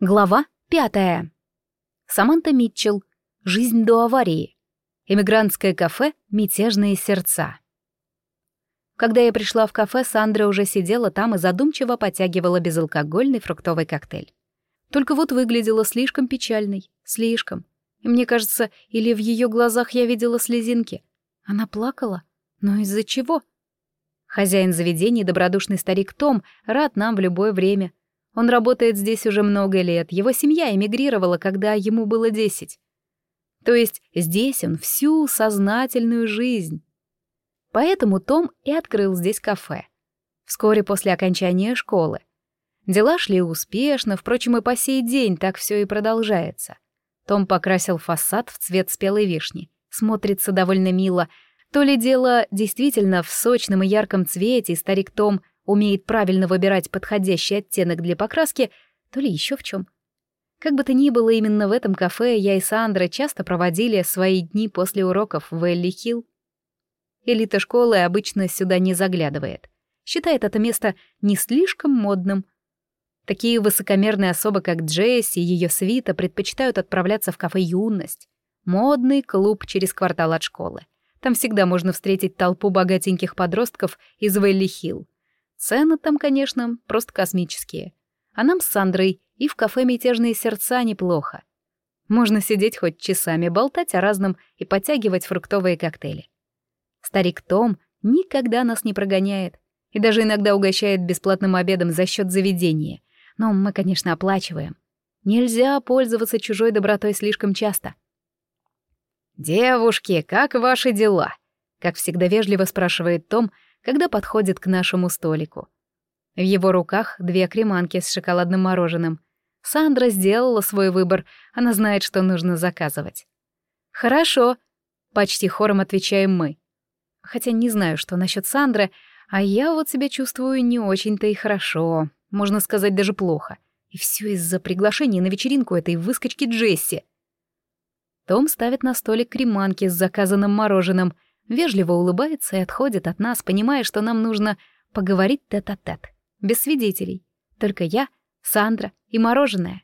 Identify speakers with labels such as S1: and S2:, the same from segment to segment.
S1: Глава 5. Саманта Митчелл. Жизнь до аварии. Эмигрантское кафе «Мятежные сердца». Когда я пришла в кафе, Сандра уже сидела там и задумчиво потягивала безалкогольный фруктовый коктейль. Только вот выглядела слишком печальной, слишком. И мне кажется, или в ее глазах я видела слезинки. Она плакала? Но из-за чего? Хозяин заведения, добродушный старик Том, рад нам в любое время. Он работает здесь уже много лет, его семья эмигрировала, когда ему было 10. То есть здесь он всю сознательную жизнь. Поэтому Том и открыл здесь кафе. Вскоре после окончания школы. Дела шли успешно, впрочем, и по сей день так все и продолжается. Том покрасил фасад в цвет спелой вишни. Смотрится довольно мило. То ли дело действительно в сочном и ярком цвете, и старик Том умеет правильно выбирать подходящий оттенок для покраски, то ли еще в чем. Как бы то ни было, именно в этом кафе я и Сандра часто проводили свои дни после уроков в Элли-Хилл. Элита школы обычно сюда не заглядывает. Считает это место не слишком модным. Такие высокомерные особы, как Джесси и ее свита, предпочитают отправляться в кафе «Юность». Модный клуб через квартал от школы. Там всегда можно встретить толпу богатеньких подростков из Элли-Хилл. Цены там, конечно, просто космические. А нам с Сандрой и в кафе «Мятежные сердца» неплохо. Можно сидеть хоть часами, болтать о разном и подтягивать фруктовые коктейли. Старик Том никогда нас не прогоняет и даже иногда угощает бесплатным обедом за счет заведения. Но мы, конечно, оплачиваем. Нельзя пользоваться чужой добротой слишком часто. «Девушки, как ваши дела?» — как всегда вежливо спрашивает Том, когда подходит к нашему столику. В его руках 2 креманки с шоколадным мороженым. Сандра сделала свой выбор, она знает, что нужно заказывать. «Хорошо», — почти хором отвечаем мы. Хотя не знаю, что насчет Сандры, а я вот себя чувствую не очень-то и хорошо, можно сказать, даже плохо. И все из-за приглашения на вечеринку этой выскочки Джесси. Том ставит на столик креманки с заказанным мороженым, вежливо улыбается и отходит от нас, понимая, что нам нужно поговорить тет-а-тет, без свидетелей. Только я, Сандра и мороженое.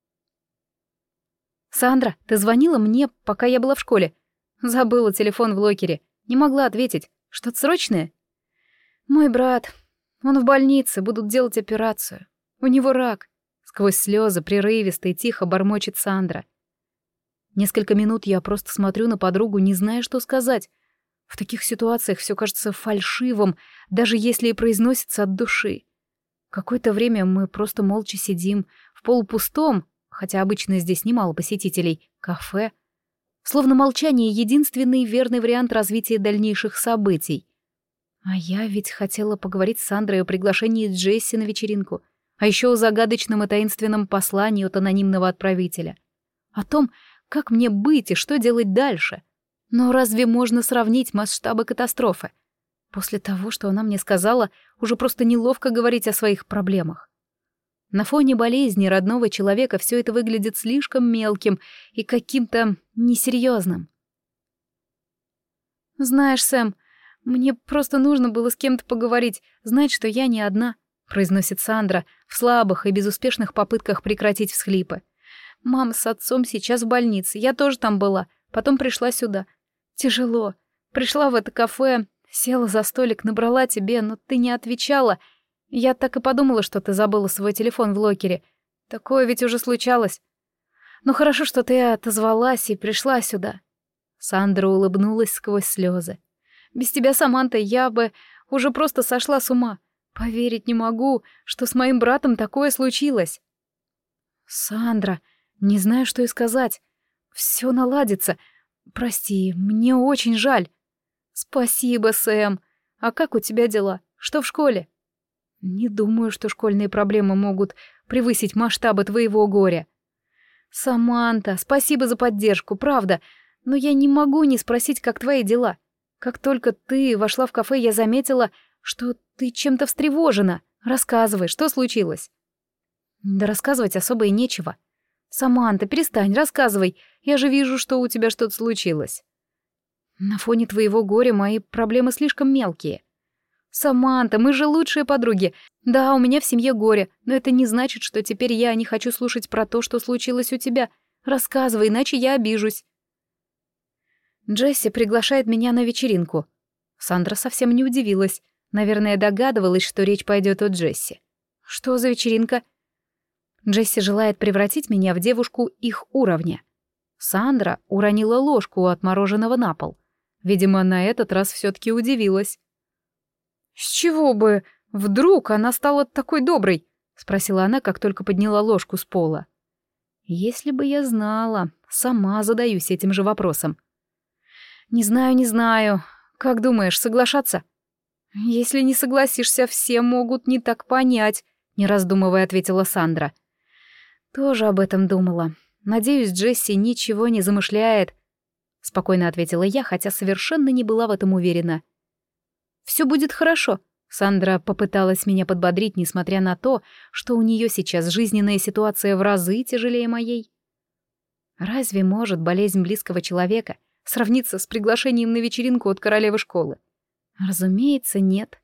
S1: «Сандра, ты звонила мне, пока я была в школе. Забыла телефон в локере, не могла ответить. Что-то срочное?» «Мой брат, он в больнице, будут делать операцию. У него рак», — сквозь слезы прерывисто и тихо бормочет Сандра. Несколько минут я просто смотрю на подругу, не зная, что сказать. В таких ситуациях все кажется фальшивым, даже если и произносится от души. Какое-то время мы просто молча сидим в полупустом, хотя обычно здесь немало посетителей, кафе. Словно молчание — единственный верный вариант развития дальнейших событий. А я ведь хотела поговорить с Сандрой о приглашении Джесси на вечеринку, а еще о загадочном и таинственном послании от анонимного отправителя. О том, как мне быть и что делать дальше. Но разве можно сравнить масштабы катастрофы? После того, что она мне сказала, уже просто неловко говорить о своих проблемах. На фоне болезни родного человека все это выглядит слишком мелким и каким-то несерьезным. «Знаешь, Сэм, мне просто нужно было с кем-то поговорить, знать, что я не одна», — произносит Сандра в слабых и безуспешных попытках прекратить всхлипы. «Мама с отцом сейчас в больнице, я тоже там была, потом пришла сюда. Тяжело. Пришла в это кафе, села за столик, набрала тебе, но ты не отвечала. Я так и подумала, что ты забыла свой телефон в локере. Такое ведь уже случалось. Ну хорошо, что ты отозвалась и пришла сюда». Сандра улыбнулась сквозь слезы. «Без тебя, Саманта, я бы уже просто сошла с ума. Поверить не могу, что с моим братом такое случилось». «Сандра, не знаю, что и сказать. Все наладится. Прости, мне очень жаль». «Спасибо, Сэм. А как у тебя дела? Что в школе?» «Не думаю, что школьные проблемы могут превысить масштабы твоего горя». «Саманта, спасибо за поддержку, правда, но я не могу не спросить, как твои дела. Как только ты вошла в кафе, я заметила, что ты чем-то встревожена. Рассказывай, что случилось?» «Да рассказывать особо и нечего. Саманта, перестань, рассказывай, я же вижу, что у тебя что-то случилось». «На фоне твоего горя мои проблемы слишком мелкие». «Саманта, мы же лучшие подруги. Да, у меня в семье горе, но это не значит, что теперь я не хочу слушать про то, что случилось у тебя. Рассказывай, иначе я обижусь». Джесси приглашает меня на вечеринку. Сандра совсем не удивилась. Наверное, догадывалась, что речь пойдет о Джесси. Что за вечеринка? Джесси желает превратить меня в девушку их уровня. Сандра уронила ложку от мороженого на пол. Видимо, на этот раз все-таки удивилась. «С чего бы? Вдруг она стала такой доброй?» — спросила она, как только подняла ложку с пола. «Если бы я знала, сама задаюсь этим же вопросом». «Не знаю, не знаю. Как думаешь, соглашаться?» «Если не согласишься, все могут не так понять», — не раздумывая ответила Сандра. «Тоже об этом думала. Надеюсь, Джесси ничего не замышляет», — спокойно ответила я, хотя совершенно не была в этом уверена. «Все будет хорошо», — Сандра попыталась меня подбодрить, несмотря на то, что у нее сейчас жизненная ситуация в разы тяжелее моей. Разве может болезнь близкого человека сравниться с приглашением на вечеринку от королевы школы? Разумеется, нет.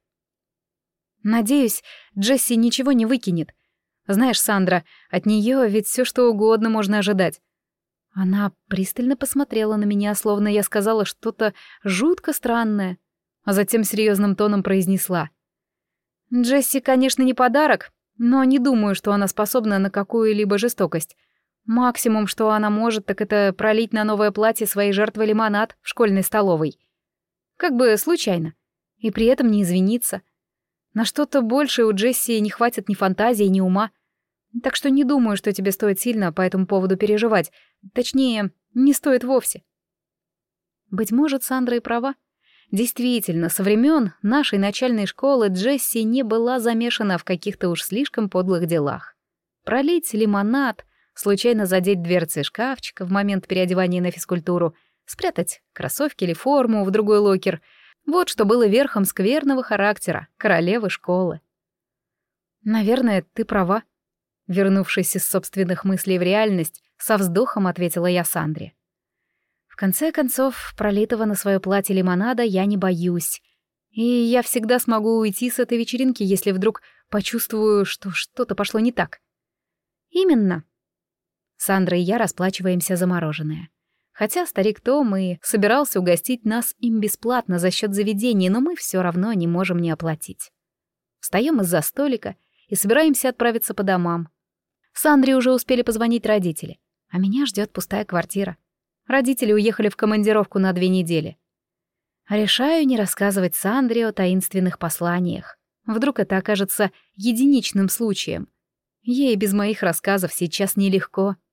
S1: Надеюсь, Джесси ничего не выкинет. Знаешь, Сандра, от нее ведь все что угодно можно ожидать. Она пристально посмотрела на меня, словно я сказала что-то жутко странное, а затем серьезным тоном произнесла. Джесси, конечно, не подарок, но не думаю, что она способна на какую-либо жестокость. Максимум, что она может, так это пролить на новое платье своей жертвы лимонад в школьной столовой. Как бы случайно. И при этом не извиниться. На что-то большее у Джесси не хватит ни фантазии, ни ума. Так что не думаю, что тебе стоит сильно по этому поводу переживать. Точнее, не стоит вовсе. Быть может, Сандра и права. Действительно, со времен нашей начальной школы Джесси не была замешана в каких-то уж слишком подлых делах. Пролить лимонад, случайно задеть дверцы шкафчика в момент переодевания на физкультуру, спрятать кроссовки или форму в другой локер — вот что было верхом скверного характера королевы школы. «Наверное, ты права», — вернувшись из собственных мыслей в реальность, со вздохом ответила я Сандре. «В конце концов, пролитого на свое платье лимонада я не боюсь. И я всегда смогу уйти с этой вечеринки, если вдруг почувствую, что что-то пошло не так». «Именно». Сандра и я расплачиваемся за мороженое. Хотя старик Том и собирался угостить нас им бесплатно за счет заведения, но мы все равно не можем не оплатить. Встаем из-за столика и собираемся отправиться по домам. Сандре уже успели позвонить родители, а меня ждет пустая квартира. Родители уехали в командировку на 2 недели. Решаю не рассказывать Сандре о таинственных посланиях. Вдруг это окажется единичным случаем. Ей без моих рассказов сейчас нелегко.